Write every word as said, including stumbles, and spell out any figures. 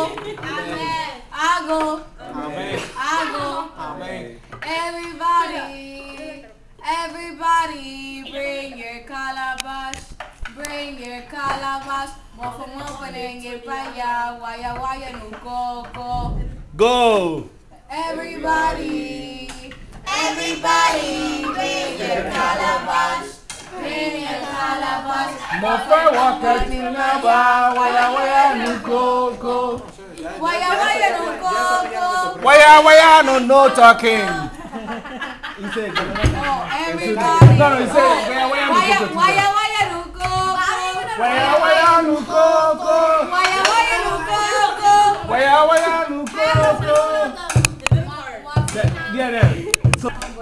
Amen. I go. Amen. I go. Amen. Everybody, everybody, bring your calabash. Bring your calabash. Mofo mofo nenge paya. Waya waya no go go. Go. Everybody, everybody, bring your calabash. Bring your calabash. Mofo waka tinaba. Waya waya no go go. Waya waya no go go. Waya waya no no talking. He said, oh, everybody. No, no, he said, waya waya no waya go. Waya waya no go go. Waya waya no go go. Waya waya no go go. Waya waya no go go. Yeah, there.